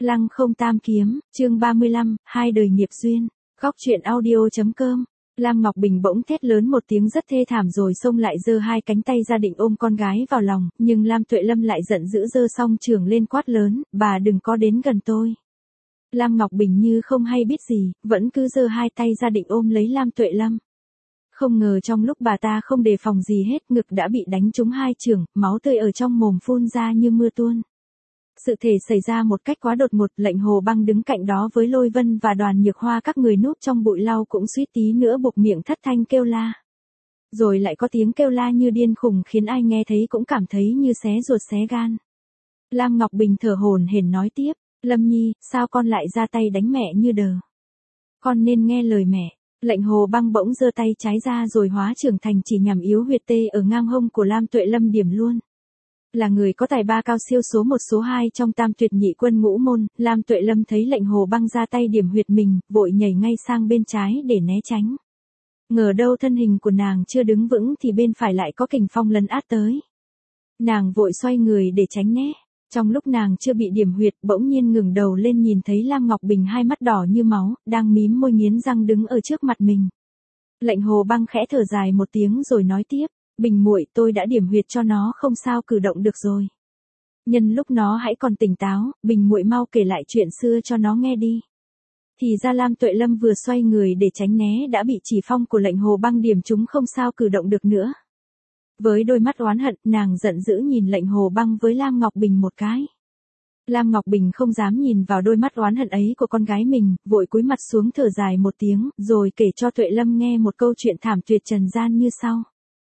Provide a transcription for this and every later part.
Lăng không tam kiếm, chương 35, hai đời nghiệp duyên. Góc truyện audio.com. Lam Ngọc Bình bỗng thét lớn một tiếng rất thê thảm rồi xông lại giơ hai cánh tay ra định ôm con gái vào lòng, nhưng Lam Tuệ Lâm lại giận dữ giơ song chưởng lên quát lớn, bà đừng có đến gần tôi. Lam Ngọc Bình như không hay biết gì, vẫn cứ giơ hai tay ra định ôm lấy Lam Tuệ Lâm. Không ngờ trong lúc bà ta không đề phòng gì hết, ngực đã bị đánh trúng hai chưởng, máu tươi ở trong mồm phun ra như mưa tuôn. Sự thể xảy ra một cách quá đột ngột, Lệnh Hồ Băng đứng cạnh đó với Lôi Vân và Đoàn Nhược Hoa, các người núp trong bụi lau cũng suýt tí nữa buộc miệng thất thanh kêu la. Rồi lại có tiếng kêu la như điên khùng khiến ai nghe thấy cũng cảm thấy như xé ruột xé gan. Lam Ngọc Bình thở hổn hển nói tiếp, Lâm Nhi, sao con lại ra tay đánh mẹ như đờ? Con nên nghe lời mẹ. Lệnh Hồ Băng bỗng giơ tay trái ra rồi hóa trưởng thành chỉ nhằm yếu huyệt tê ở ngang hông của Lam Tuệ Lâm điểm luôn. Là người có tài ba cao siêu số 1 số 2 trong tam tuyệt nhị quân ngũ môn, Lam Tuệ Lâm thấy Lệnh Hồ Băng ra tay điểm huyệt mình, vội nhảy ngay sang bên trái để né tránh. Ngờ đâu thân hình của nàng chưa đứng vững thì bên phải lại có kình phong lấn át tới. Nàng vội xoay người để tránh né. Trong lúc nàng chưa bị điểm huyệt, bỗng nhiên ngừng đầu lên nhìn thấy Lam Ngọc Bình hai mắt đỏ như máu, đang mím môi nghiến răng đứng ở trước mặt mình. Lệnh Hồ Băng khẽ thở dài một tiếng rồi nói tiếp, Bình muội, tôi đã điểm huyệt cho nó không sao cử động được rồi. Nhân lúc nó hãy còn tỉnh táo, Bình muội mau kể lại chuyện xưa cho nó nghe đi. Thì ra Lam Tuệ Lâm vừa xoay người để tránh né đã bị chỉ phong của Lệnh Hồ Băng điểm trúng không sao cử động được nữa. Với đôi mắt oán hận, nàng giận dữ nhìn Lệnh Hồ Băng với Lam Ngọc Bình một cái. Lam Ngọc Bình không dám nhìn vào đôi mắt oán hận ấy của con gái mình, vội cúi mặt xuống thở dài một tiếng, rồi kể cho Tuệ Lâm nghe một câu chuyện thảm tuyệt trần gian như sau.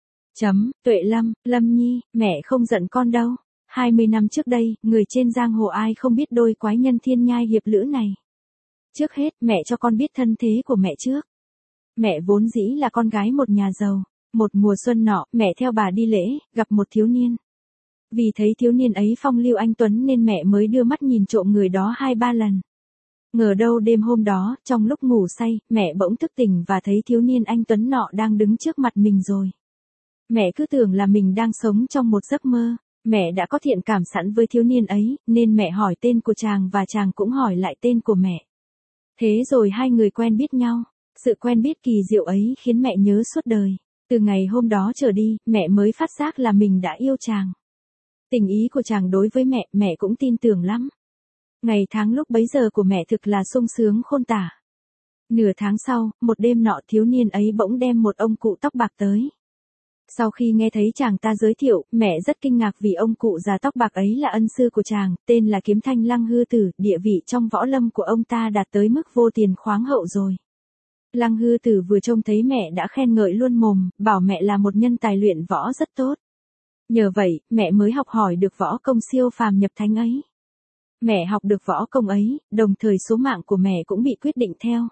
Tuệ Lâm, Lâm Nhi, mẹ không giận con đâu. 20 năm trước đây, người trên giang hồ ai không biết đôi quái nhân thiên nhai hiệp lữ này. Trước hết, mẹ cho con biết thân thế của mẹ trước. Mẹ vốn dĩ là con gái một nhà giàu. Một mùa xuân nọ, mẹ theo bà đi lễ, gặp một thiếu niên. Vì thấy thiếu niên ấy phong lưu anh tuấn nên mẹ mới đưa mắt nhìn trộm người đó 2-3 lần. Ngờ đâu đêm hôm đó, trong lúc ngủ say, mẹ bỗng thức tỉnh và thấy thiếu niên anh tuấn nọ đang đứng trước mặt mình rồi. Mẹ cứ tưởng là mình đang sống trong một giấc mơ. Mẹ đã có thiện cảm sẵn với thiếu niên ấy, nên mẹ hỏi tên của chàng và chàng cũng hỏi lại tên của mẹ. Thế rồi hai người quen biết nhau. Sự quen biết kỳ diệu ấy khiến mẹ nhớ suốt đời. Từ ngày hôm đó trở đi, mẹ mới phát giác là mình đã yêu chàng. Tình ý của chàng đối với mẹ, mẹ cũng tin tưởng lắm. Ngày tháng lúc bấy giờ của mẹ thực là sung sướng khôn tả. Nửa tháng sau, một đêm nọ thiếu niên ấy bỗng đem một ông cụ tóc bạc tới. Sau khi nghe thấy chàng ta giới thiệu, mẹ rất kinh ngạc vì ông cụ già tóc bạc ấy là ân sư của chàng, tên là Kiếm Thanh Lăng Hư Tử, địa vị trong võ lâm của ông ta đạt tới mức vô tiền khoáng hậu rồi. Lăng Hư Tử vừa trông thấy mẹ đã khen ngợi luôn mồm, bảo mẹ là một nhân tài luyện võ rất tốt. Nhờ vậy, mẹ mới học hỏi được võ công siêu phàm nhập thánh ấy. Mẹ học được võ công ấy, đồng thời số mạng của mẹ cũng bị quyết định theo.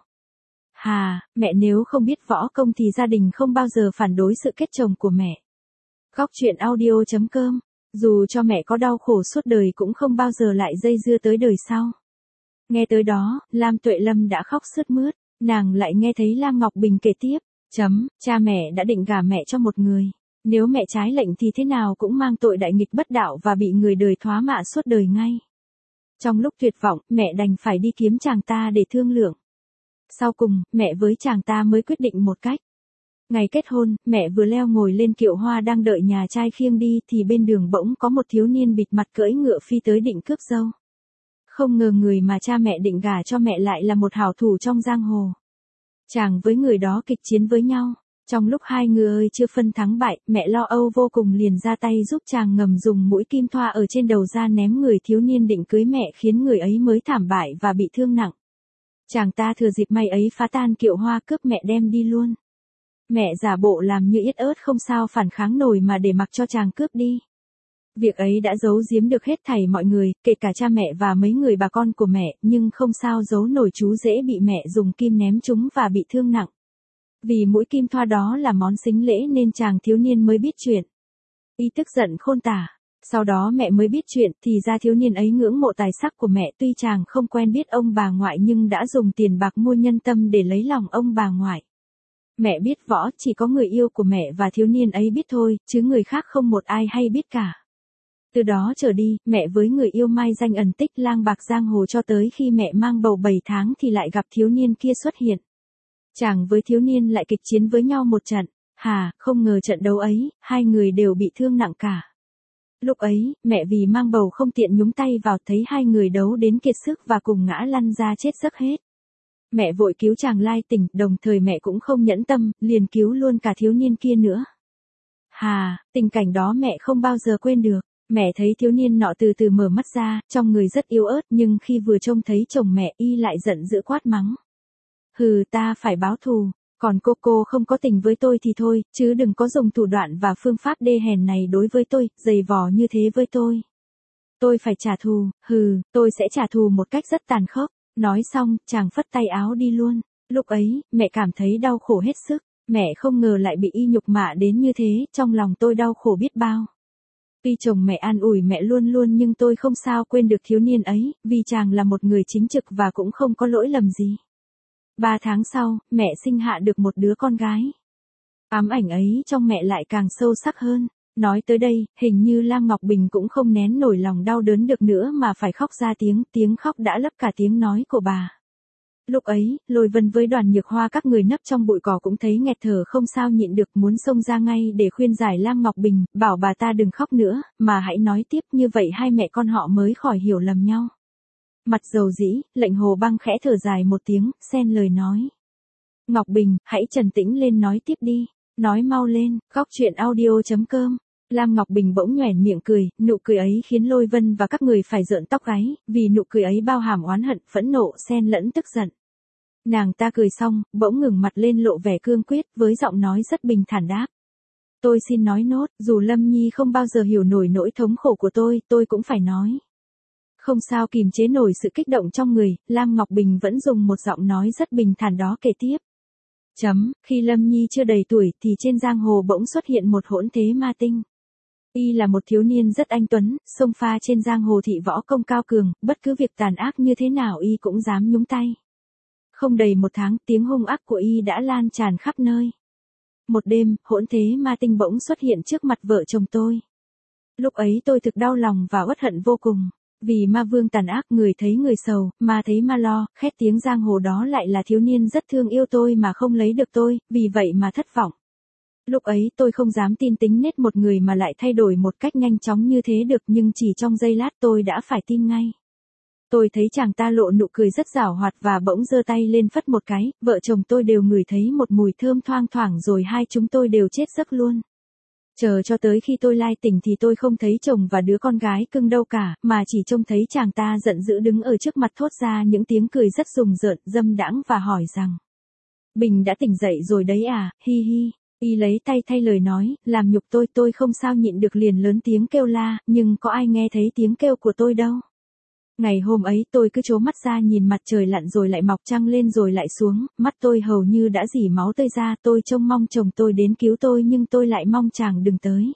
Mẹ nếu không biết võ công thì gia đình không bao giờ phản đối sự kết chồng của mẹ. Góc truyện audio.com. Dù cho mẹ có đau khổ suốt đời cũng không bao giờ lại dây dưa tới đời sau. Nghe tới đó, Lam Tuệ Lâm đã khóc sướt mướt. Nàng lại nghe thấy Lam Ngọc Bình kể tiếp. Cha mẹ đã định gả mẹ cho một người. Nếu mẹ trái lệnh thì thế nào cũng mang tội đại nghịch bất đạo và bị người đời thoá mạ suốt đời ngay. Trong lúc tuyệt vọng, mẹ đành phải đi kiếm chàng ta để thương lượng. Sau cùng, mẹ với chàng ta mới quyết định một cách. Ngày kết hôn, mẹ vừa leo ngồi lên kiệu hoa đang đợi nhà trai khiêng đi thì bên đường bỗng có một thiếu niên bịt mặt cưỡi ngựa phi tới định cướp dâu. Không ngờ người mà cha mẹ định gả cho mẹ lại là một hảo thủ trong giang hồ. Chàng với người đó kịch chiến với nhau. Trong lúc hai người chưa phân thắng bại, mẹ lo âu vô cùng liền ra tay giúp chàng ngầm dùng mũi kim thoa ở trên đầu ra ném người thiếu niên định cưới mẹ khiến người ấy mới thảm bại và bị thương nặng. Chàng ta thừa dịp may ấy phá tan kiệu hoa cướp mẹ đem đi luôn. Mẹ giả bộ làm như yết ớt không sao phản kháng nổi mà để mặc cho chàng cướp đi. Việc ấy đã giấu giếm được hết thảy mọi người, kể cả cha mẹ và mấy người bà con của mẹ, nhưng không sao giấu nổi chú dễ bị mẹ dùng kim ném trúng và bị thương nặng. Vì mũi kim thoa đó là món sính lễ nên chàng thiếu niên mới biết chuyện. Y tức giận khôn tả. Sau đó mẹ mới biết chuyện thì ra thiếu niên ấy ngưỡng mộ tài sắc của mẹ, tuy chàng không quen biết ông bà ngoại nhưng đã dùng tiền bạc mua nhân tâm để lấy lòng ông bà ngoại. Mẹ biết võ chỉ có người yêu của mẹ và thiếu niên ấy biết thôi, chứ người khác không một ai hay biết cả. Từ đó trở đi, mẹ với người yêu mai danh ẩn tích lang bạc giang hồ cho tới khi mẹ mang bầu 7 tháng thì lại gặp thiếu niên kia xuất hiện. Chàng với thiếu niên lại kịch chiến với nhau một trận. Không ngờ trận đấu ấy, hai người đều bị thương nặng cả. Lúc ấy, mẹ vì mang bầu không tiện nhúng tay vào, thấy hai người đấu đến kiệt sức và cùng ngã lăn ra chết giấc hết. Mẹ vội cứu chàng lai tỉnh, đồng thời mẹ cũng không nhẫn tâm, liền cứu luôn cả thiếu niên kia nữa. Tình cảnh đó mẹ không bao giờ quên được. Mẹ thấy thiếu niên nọ từ từ mở mắt ra, trong người rất yếu ớt, nhưng khi vừa trông thấy chồng mẹ y lại giận dữ quát mắng. Ta phải báo thù, còn cô không có tình với tôi thì thôi, chứ đừng có dùng thủ đoạn và phương pháp đê hèn này đối với tôi, giày vò như thế với tôi. Tôi phải trả thù, tôi sẽ trả thù một cách rất tàn khốc. Nói xong, chàng phất tay áo đi luôn. Lúc ấy, mẹ cảm thấy đau khổ hết sức, mẹ không ngờ lại bị y nhục mạ đến như thế, trong lòng tôi đau khổ biết bao. Tuy chồng mẹ an ủi mẹ luôn luôn nhưng tôi không sao quên được thiếu niên ấy, vì chàng là một người chính trực và cũng không có lỗi lầm gì. 3 tháng sau, mẹ sinh hạ được một đứa con gái. Ám ảnh ấy trong mẹ lại càng sâu sắc hơn. Nói tới đây, hình như Lam Ngọc Bình cũng không nén nổi lòng đau đớn được nữa mà phải khóc ra tiếng khóc đã lấp cả tiếng nói của bà. Lúc ấy, Lôi Vân với Đoàn Nhược Hoa các người nấp trong bụi cỏ cũng thấy nghẹt thở không sao nhịn được, muốn xông ra ngay để khuyên giải Lam Ngọc Bình, bảo bà ta đừng khóc nữa, mà hãy nói tiếp, như vậy hai mẹ con họ mới khỏi hiểu lầm nhau. Mặt dầu dĩ, Lệnh Hồ Băng khẽ thở dài một tiếng, xen lời nói. Ngọc Bình, hãy trấn tĩnh lên nói tiếp đi, nói mau lên, Góc Truyện Audio.com. Lam Ngọc Bình bỗng nhoẻn miệng cười, nụ cười ấy khiến Lôi Vân và các người phải rợn tóc gáy, vì nụ cười ấy bao hàm oán hận, phẫn nộ, xen lẫn tức giận. Nàng ta cười xong, bỗng ngừng mặt lên lộ vẻ cương quyết, với giọng nói rất bình thản đáp. Tôi xin nói nốt, dù Lâm Nhi không bao giờ hiểu nổi nỗi thống khổ của tôi cũng phải nói. Không sao kìm chế nổi sự kích động trong người, Lam Ngọc Bình vẫn dùng một giọng nói rất bình thản đó kể tiếp. Khi Lâm Nhi chưa đầy tuổi thì trên giang hồ bỗng xuất hiện một hỗn thế ma tinh. Y là một thiếu niên rất anh tuấn, xông pha trên giang hồ thị võ công cao cường, bất cứ việc tàn ác như thế nào Y cũng dám nhúng tay. Không đầy 1 tháng, tiếng hung ác của Y đã lan tràn khắp nơi. Một đêm, hỗn thế ma tinh bỗng xuất hiện trước mặt vợ chồng tôi. Lúc ấy tôi thực đau lòng và uất hận vô cùng. Vì ma vương tàn ác, người thấy người sầu, ma thấy ma lo, khét tiếng giang hồ đó lại là thiếu niên rất thương yêu tôi mà không lấy được tôi, vì vậy mà thất vọng. Lúc ấy tôi không dám tin tính nết một người mà lại thay đổi một cách nhanh chóng như thế được, nhưng chỉ trong giây lát tôi đã phải tin ngay. Tôi thấy chàng ta lộ nụ cười rất giảo hoạt và bỗng giơ tay lên phất một cái, vợ chồng tôi đều ngửi thấy một mùi thơm thoang thoảng rồi hai chúng tôi đều chết giấc luôn. Chờ cho tới khi tôi lai tỉnh thì tôi không thấy chồng và đứa con gái cưng đâu cả, mà chỉ trông thấy chàng ta giận dữ đứng ở trước mặt thốt ra những tiếng cười rất rùng rợn, dâm đãng và hỏi rằng. Bình đã tỉnh dậy rồi đấy à, hi hi. Y lấy tay thay lời nói, làm nhục tôi không sao nhịn được liền lớn tiếng kêu la, nhưng có ai nghe thấy tiếng kêu của tôi đâu. Ngày hôm ấy tôi cứ trố mắt ra nhìn mặt trời lặn rồi lại mọc trăng lên rồi lại xuống, mắt tôi hầu như đã rỉ máu tơi ra, tôi trông mong chồng tôi đến cứu tôi nhưng tôi lại mong chàng đừng tới.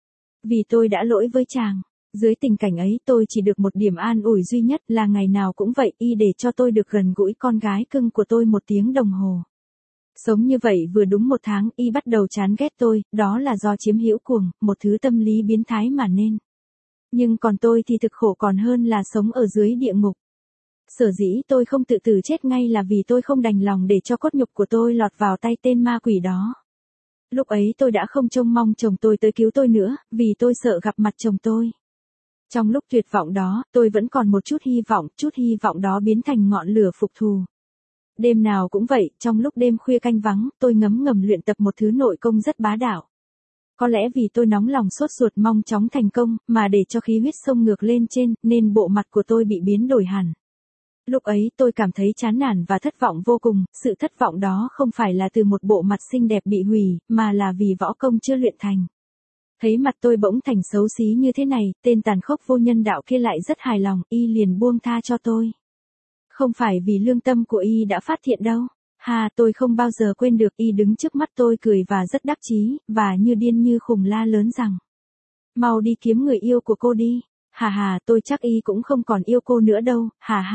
Vì tôi đã lỗi với chàng. Dưới tình cảnh ấy tôi chỉ được một điểm an ủi duy nhất là ngày nào cũng vậy Y để cho tôi được gần gũi con gái cưng của tôi 1 tiếng đồng hồ. Sống như vậy vừa đúng 1 tháng Y bắt đầu chán ghét tôi, đó là do chiếm hữu cuồng, một thứ tâm lý biến thái mà nên. Nhưng còn tôi thì thực khổ còn hơn là sống ở dưới địa ngục. Sở dĩ tôi không tự tử chết ngay là vì tôi không đành lòng để cho cốt nhục của tôi lọt vào tay tên ma quỷ đó. Lúc ấy tôi đã không trông mong chồng tôi tới cứu tôi nữa, vì tôi sợ gặp mặt chồng tôi. Trong lúc tuyệt vọng đó, tôi vẫn còn một chút hy vọng đó biến thành ngọn lửa phục thù. Đêm nào cũng vậy, trong lúc đêm khuya canh vắng, tôi ngấm ngầm luyện tập một thứ nội công rất bá đạo. Có lẽ vì tôi nóng lòng sốt ruột mong chóng thành công, mà để cho khí huyết xông ngược lên trên, nên bộ mặt của tôi bị biến đổi hẳn. Lúc ấy tôi cảm thấy chán nản và thất vọng vô cùng, sự thất vọng đó không phải là từ một bộ mặt xinh đẹp bị hủy, mà là vì võ công chưa luyện thành. Thấy mặt tôi bỗng thành xấu xí như thế này, tên tàn khốc vô nhân đạo kia lại rất hài lòng, Y liền buông tha cho tôi. Không phải vì lương tâm của Y đã phát thiện đâu. Tôi không bao giờ quên được Y đứng trước mắt tôi cười và rất đắc chí, và như điên như khùng la lớn rằng. Mau đi kiếm người yêu của cô đi. Tôi chắc Y cũng không còn yêu cô nữa đâu,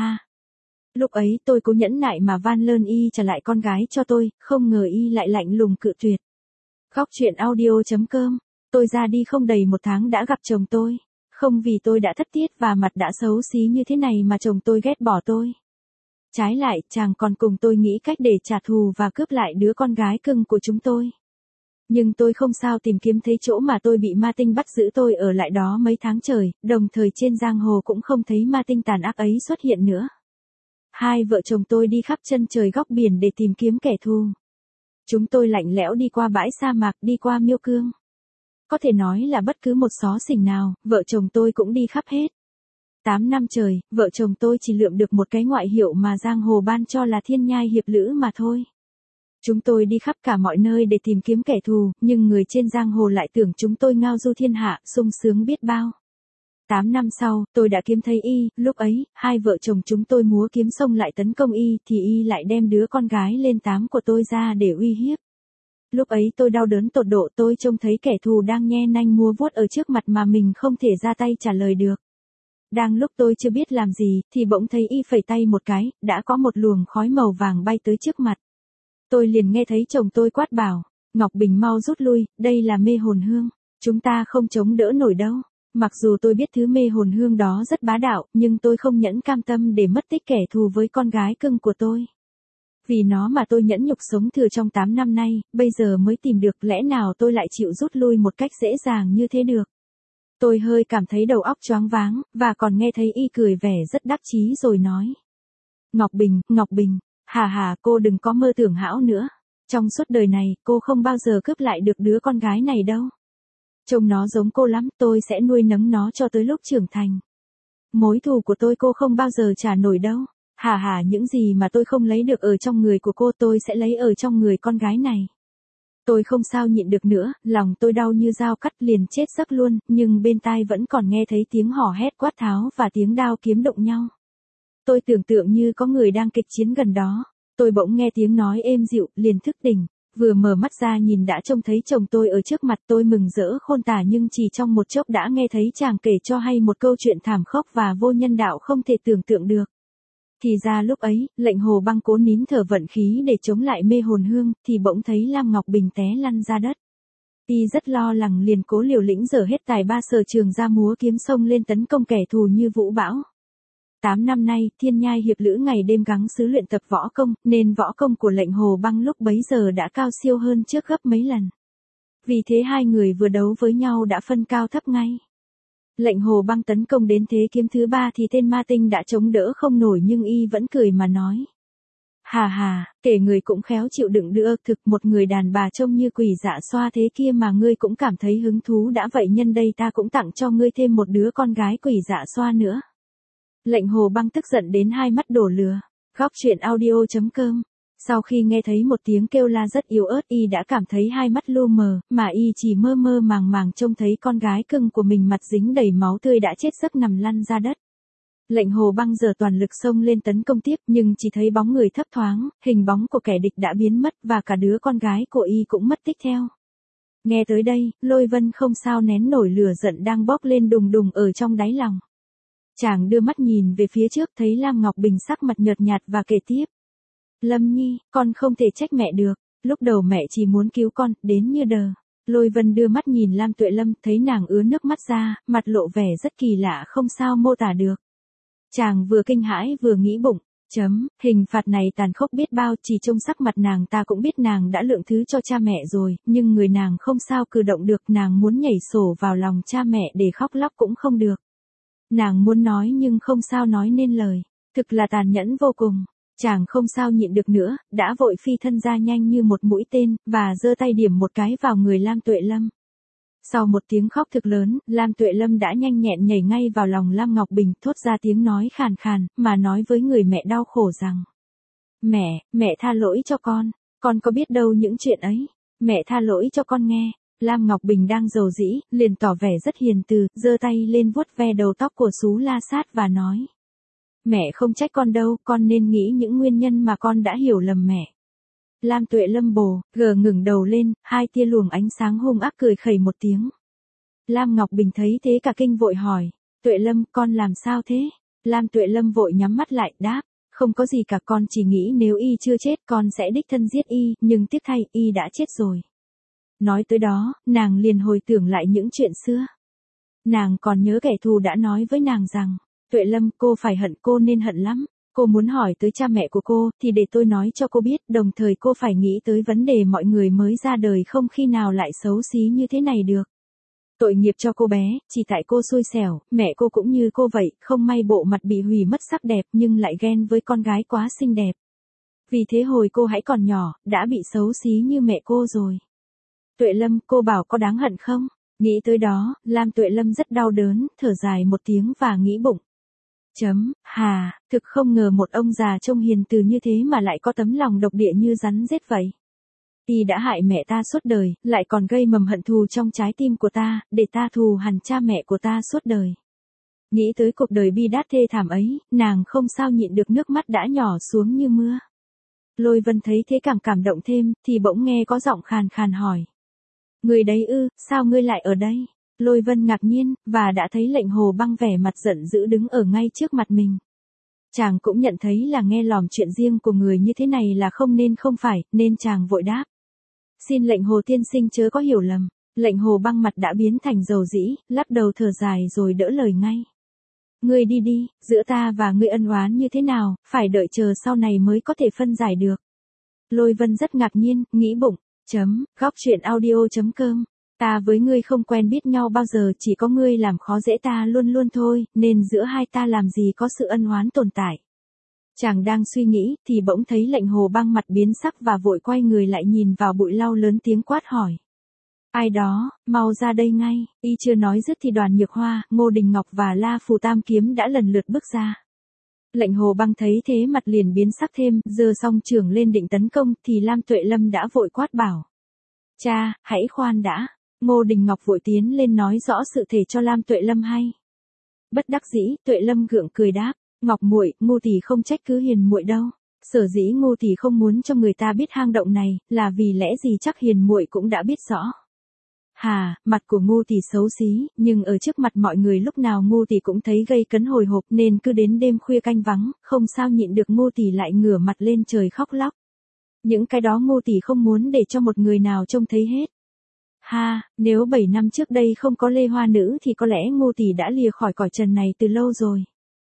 Lúc ấy tôi cố nhẫn nại mà van lơn Y trả lại con gái cho tôi, không ngờ Y lại lạnh lùng cự tuyệt. Góc Truyện Audio.com. Tôi ra đi không đầy 1 tháng đã gặp chồng tôi. Không vì tôi đã thất tiết và mặt đã xấu xí như thế này mà chồng tôi ghét bỏ tôi. Trái lại, chàng còn cùng tôi nghĩ cách để trả thù và cướp lại đứa con gái cưng của chúng tôi. Nhưng tôi không sao tìm kiếm thấy chỗ mà tôi bị ma tinh bắt giữ, tôi ở lại đó mấy tháng trời, đồng thời trên giang hồ cũng không thấy ma tinh tàn ác ấy xuất hiện nữa. Hai vợ chồng tôi đi khắp chân trời góc biển để tìm kiếm kẻ thù. Chúng tôi lạnh lẽo đi qua bãi sa mạc, đi qua Miêu Cương. Có thể nói là bất cứ một xó xỉnh nào, vợ chồng tôi cũng đi khắp hết. 8 năm trời, vợ chồng tôi chỉ lượm được một cái ngoại hiệu mà giang hồ ban cho là thiên nhai hiệp lữ mà thôi. Chúng tôi đi khắp cả mọi nơi để tìm kiếm kẻ thù, nhưng người trên giang hồ lại tưởng chúng tôi ngao du thiên hạ, sung sướng biết bao. 8 năm sau, tôi đã kiếm thấy y, lúc ấy, hai vợ chồng chúng tôi múa kiếm xông lại tấn công y, thì y lại đem đứa con gái lên 8 của tôi ra để uy hiếp. Lúc ấy tôi đau đớn tột độ, tôi trông thấy kẻ thù đang nhe nanh múa vuốt ở trước mặt mà mình không thể ra tay trả lời được. Đang lúc tôi chưa biết làm gì, thì bỗng thấy y phẩy tay một cái, đã có một luồng khói màu vàng bay tới trước mặt. Tôi liền nghe thấy chồng tôi quát bảo, Ngọc Bình mau rút lui, đây là mê hồn hương, chúng ta không chống đỡ nổi đâu. Mặc dù tôi biết thứ mê hồn hương đó rất bá đạo, nhưng tôi không nhẫn cam tâm để mất tích kẻ thù với con gái cưng của tôi. Vì nó mà tôi nhẫn nhục sống thừa trong 8 năm nay, bây giờ mới tìm được, lẽ nào tôi lại chịu rút lui một cách dễ dàng như thế được. Tôi hơi cảm thấy đầu óc choáng váng, và còn nghe thấy y cười vẻ rất đắc chí rồi nói. Ngọc Bình, hà cô đừng có mơ tưởng hão nữa. Trong suốt đời này, cô không bao giờ cướp lại được đứa con gái này đâu. Trông nó giống cô lắm, tôi sẽ nuôi nấng nó cho tới lúc trưởng thành. Mối thù của tôi cô không bao giờ trả nổi đâu. Những gì mà tôi không lấy được ở trong người của cô tôi sẽ lấy ở trong người con gái này. Tôi không sao nhịn được nữa, lòng tôi đau như dao cắt, liền chết giấc luôn, nhưng bên tai vẫn còn nghe thấy tiếng hò hét quát tháo và tiếng đao kiếm động nhau. Tôi tưởng tượng như có người đang kịch chiến gần đó. Tôi bỗng nghe tiếng nói êm dịu, liền thức tỉnh. Vừa mở mắt ra nhìn đã trông thấy chồng tôi ở trước mặt, tôi mừng rỡ khôn tả, nhưng chỉ trong một chốc đã nghe thấy chàng kể cho hay một câu chuyện thảm khốc và vô nhân đạo không thể tưởng tượng được. Thì ra lúc ấy, lệnh Hồ Băng cố nín thở vận khí để chống lại mê hồn hương, thì bỗng thấy Lam Ngọc Bình té lăn ra đất. Y rất lo lắng liền cố liều lĩnh dở hết tài ba sở trường ra múa kiếm xông lên tấn công kẻ thù như vũ bão. 8 năm nay, thiên nhai hiệp lữ ngày đêm gắng xứ luyện tập võ công, nên võ công của lệnh Hồ Băng lúc bấy giờ đã cao siêu hơn trước gấp mấy lần. Vì thế hai người vừa đấu với nhau đã phân cao thấp ngay. Lệnh Hồ Băng tấn công đến thế kiếm thứ 3 thì tên ma tinh đã chống đỡ không nổi, nhưng y vẫn cười mà nói. Kể người cũng khéo chịu đựng được, thực một người đàn bà trông như quỷ dạ xoa thế kia mà ngươi cũng cảm thấy hứng thú, đã vậy nhân đây ta cũng tặng cho ngươi thêm một đứa con gái quỷ dạ xoa nữa. Lệnh Hồ Băng tức giận đến hai mắt đổ lửa. Góc truyện audio.com. Sau khi nghe thấy một tiếng kêu la rất yếu ớt, y đã cảm thấy hai mắt lu mờ, mà y chỉ mơ mơ màng trông thấy con gái cưng của mình mặt dính đầy máu tươi đã chết giấc nằm lăn ra đất. Lệnh Hồ Băng giờ toàn lực xông lên tấn công tiếp, nhưng chỉ thấy bóng người thấp thoáng, hình bóng của kẻ địch đã biến mất và cả đứa con gái của y cũng mất tích theo. Nghe tới đây, Lôi Vân không sao nén nổi lửa giận đang bốc lên đùng đùng ở trong đáy lòng. Chàng đưa mắt nhìn về phía trước, thấy Lam Ngọc Bình sắc mặt nhợt nhạt và kể tiếp. Lâm Nhi, con không thể trách mẹ được, lúc đầu mẹ chỉ muốn cứu con, đến như đờ. Lôi Vân đưa mắt nhìn Lam Tuệ Lâm, thấy nàng ứa nước mắt ra, mặt lộ vẻ rất kỳ lạ không sao mô tả được. Chàng vừa kinh hãi vừa nghĩ bụng, hình phạt này tàn khốc biết bao, chỉ trông sắc mặt nàng ta cũng biết nàng đã lượng thứ cho cha mẹ rồi, nhưng người nàng không sao cử động được, nàng muốn nhảy sổ vào lòng cha mẹ để khóc lóc cũng không được. Nàng muốn nói nhưng không sao nói nên lời, thực là tàn nhẫn vô cùng. Chàng không sao nhịn được nữa, đã vội phi thân ra nhanh như một mũi tên, và giơ tay điểm một cái vào người Lam Tuệ Lâm. Sau một tiếng khóc thực lớn, Lam Tuệ Lâm đã nhanh nhẹn nhảy ngay vào lòng Lam Ngọc Bình, thốt ra tiếng nói khàn khàn, mà nói với người mẹ đau khổ rằng. Mẹ tha lỗi cho con có biết đâu những chuyện ấy, mẹ tha lỗi cho con nghe. Lam Ngọc Bình đang dầu dĩ, liền tỏ vẻ rất hiền từ, giơ tay lên vuốt ve đầu tóc của Sú La Sát và nói. Mẹ không trách con đâu, con nên nghĩ những nguyên nhân mà con đã hiểu lầm mẹ. Lam Tuệ Lâm ngẩng đầu lên, hai tia luồng ánh sáng hung ác cười khẩy một tiếng. Lam Ngọc Bình thấy thế cả kinh vội hỏi, Tuệ Lâm, con làm sao thế? Lam Tuệ Lâm vội nhắm mắt lại, đáp, không có gì cả, con chỉ nghĩ nếu y chưa chết con sẽ đích thân giết y, nhưng tiếc thay y đã chết rồi. Nói tới đó, nàng liền hồi tưởng lại những chuyện xưa. Nàng còn nhớ kẻ thù đã nói với nàng rằng, Tuệ Lâm, cô phải hận, cô nên hận lắm. Cô muốn hỏi tới cha mẹ của cô, thì để tôi nói cho cô biết, đồng thời cô phải nghĩ tới vấn đề mọi người mới ra đời không khi nào lại xấu xí như thế này được. Tội nghiệp cho cô bé, chỉ tại cô xui xẻo, mẹ cô cũng như cô vậy, không may bộ mặt bị hủy mất sắc đẹp nhưng lại ghen với con gái quá xinh đẹp. Vì thế hồi cô hãy còn nhỏ, đã bị xấu xí như mẹ cô rồi. Tuệ Lâm, cô bảo có đáng hận không? Nghĩ tới đó, Lam Tuệ Lâm rất đau đớn, thở dài một tiếng và nghĩ bụng. Thực không ngờ một ông già trông hiền từ như thế mà lại có tấm lòng độc địa như rắn rết vậy. Y đã hại mẹ ta suốt đời, lại còn gây mầm hận thù trong trái tim của ta, để ta thù hằn cha mẹ của ta suốt đời. Nghĩ tới cuộc đời bi đát thê thảm ấy, nàng không sao nhịn được nước mắt đã nhỏ xuống như mưa. Lôi Vân thấy thế càng cảm động thêm, thì bỗng nghe có giọng khàn khàn hỏi. Người đấy ư, sao ngươi lại ở đây? Lôi Vân ngạc nhiên, và đã thấy lệnh Hồ Băng vẻ mặt giận dữ đứng ở ngay trước mặt mình. Chàng cũng nhận thấy là nghe lòm chuyện riêng của người như thế này là không phải, nên chàng vội đáp. Xin lệnh Hồ tiên sinh chớ có hiểu lầm. Lệnh Hồ Băng mặt đã biến thành dầu dĩ, lắc đầu thở dài rồi đỡ lời ngay. Ngươi đi đi, giữa ta và ngươi ân oán như thế nào, phải đợi chờ sau này mới có thể phân giải được. Lôi Vân rất ngạc nhiên, nghĩ bụng. Góc truyện audio.com. Ta với ngươi không quen biết nhau bao giờ, chỉ có ngươi làm khó dễ ta luôn luôn thôi, nên giữa hai ta làm gì có sự ân oán tồn tại. Chàng đang suy nghĩ, thì bỗng thấy lệnh Hồ Băng mặt biến sắc và vội quay người lại nhìn vào bụi lau lớn tiếng quát hỏi. Ai đó, mau ra đây ngay. Y chưa nói dứt thì Đoàn Nhược Hoa, Ngô Đình Ngọc và La Phù Tam Kiếm đã lần lượt bước ra. Lệnh Hồ Băng thấy thế mặt liền biến sắc thêm, giơ song chưởng lên định tấn công, thì Lam Tuệ Lâm đã vội quát bảo. Cha, hãy khoan đã. Ngô Đình Ngọc vội tiến lên nói rõ sự thể cho Lam Tuệ Lâm hay. Bất đắc dĩ, Tuệ Lâm gượng cười đáp. Ngọc muội, Ngô tỷ không trách cứ hiền muội đâu. Sở dĩ Ngô tỷ không muốn cho người ta biết hang động này, là vì lẽ gì chắc hiền muội cũng đã biết rõ. Mặt của Ngô tỷ xấu xí, nhưng ở trước mặt mọi người lúc nào Ngô tỷ cũng thấy gây cấn hồi hộp, nên cứ đến đêm khuya canh vắng, không sao nhịn được Ngô tỷ lại ngửa mặt lên trời khóc lóc. Những cái đó Ngô tỷ không muốn để cho một người nào trông thấy hết. Nếu 7 năm trước đây không có Lê Hoa Nữ thì có lẽ Ngô tỷ đã lìa khỏi cõi trần này từ lâu rồi.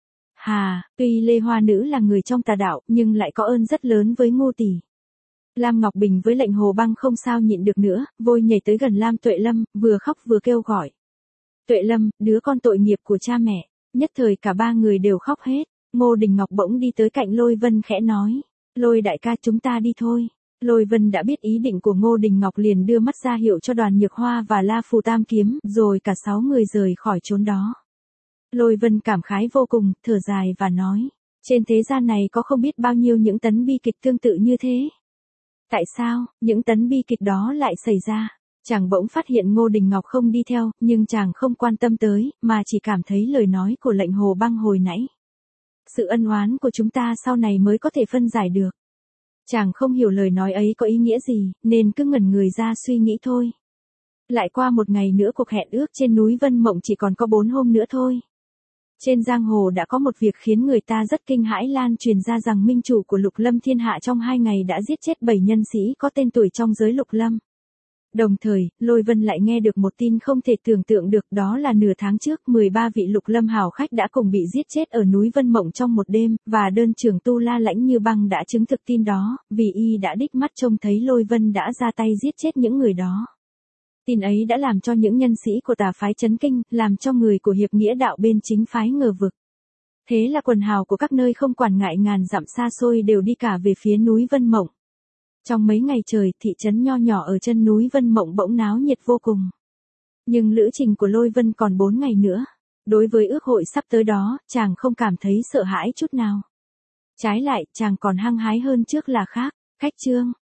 Tuy Lê Hoa Nữ là người trong tà đạo, nhưng lại có ơn rất lớn với Ngô tỷ. Lam Ngọc Bình với lệnh Hồ Băng không sao nhịn được nữa, vội nhảy tới gần Lam Tuệ Lâm, vừa khóc vừa kêu gọi. Tuệ Lâm, đứa con tội nghiệp của cha mẹ. Nhất thời cả ba người đều khóc hết. Ngô Đình Ngọc bỗng đi tới cạnh Lôi Vân khẽ nói. Lôi đại ca, chúng ta đi thôi. Lôi Vân đã biết ý định của Ngô Đình Ngọc liền đưa mắt ra hiệu cho Đoàn Nhược Hoa và La Phù Tam Kiếm, rồi cả 6 người rời khỏi chốn đó. Lôi Vân cảm khái vô cùng, thở dài và nói. Trên thế gian này có không biết bao nhiêu những tấn bi kịch tương tự như thế. Tại sao, những tấn bi kịch đó lại xảy ra? Chàng bỗng phát hiện Ngô Đình Ngọc không đi theo, nhưng chàng không quan tâm tới, mà chỉ cảm thấy lời nói của lệnh Hồ Băng hồi nãy. Sự ân oán của chúng ta sau này mới có thể phân giải được. Chàng không hiểu lời nói ấy có ý nghĩa gì, nên cứ ngẩn người ra suy nghĩ thôi. Lại qua một ngày nữa cuộc hẹn ước trên núi Vân Mộng chỉ còn có 4 hôm nữa thôi. Trên giang hồ đã có một việc khiến người ta rất kinh hãi lan truyền ra rằng minh chủ của Lục Lâm Thiên Hạ trong 2 ngày đã giết chết 7 nhân sĩ có tên tuổi trong giới Lục Lâm. Đồng thời, Lôi Vân lại nghe được một tin không thể tưởng tượng được, đó là nửa tháng trước 13 vị Lục Lâm hào khách đã cùng bị giết chết ở núi Vân Mộng trong một đêm, và đơn trưởng Tu La Lãnh Như Băng đã chứng thực tin đó, vì y đã đích mắt trông thấy Lôi Vân đã ra tay giết chết những người đó. Tin ấy đã làm cho những nhân sĩ của tà phái chấn kinh, làm cho người của hiệp nghĩa đạo bên chính phái ngờ vực. Thế là quần hào của các nơi không quản ngại ngàn dặm xa xôi đều đi cả về phía núi Vân Mộng. Trong mấy ngày trời, thị trấn nho nhỏ ở chân núi Vân Mộng bỗng náo nhiệt vô cùng. Nhưng lữ trình của Lôi Vân còn 4 ngày nữa. Đối với ước hội sắp tới đó, chàng không cảm thấy sợ hãi chút nào. Trái lại, chàng còn hăng hái hơn trước là khác. Cách chương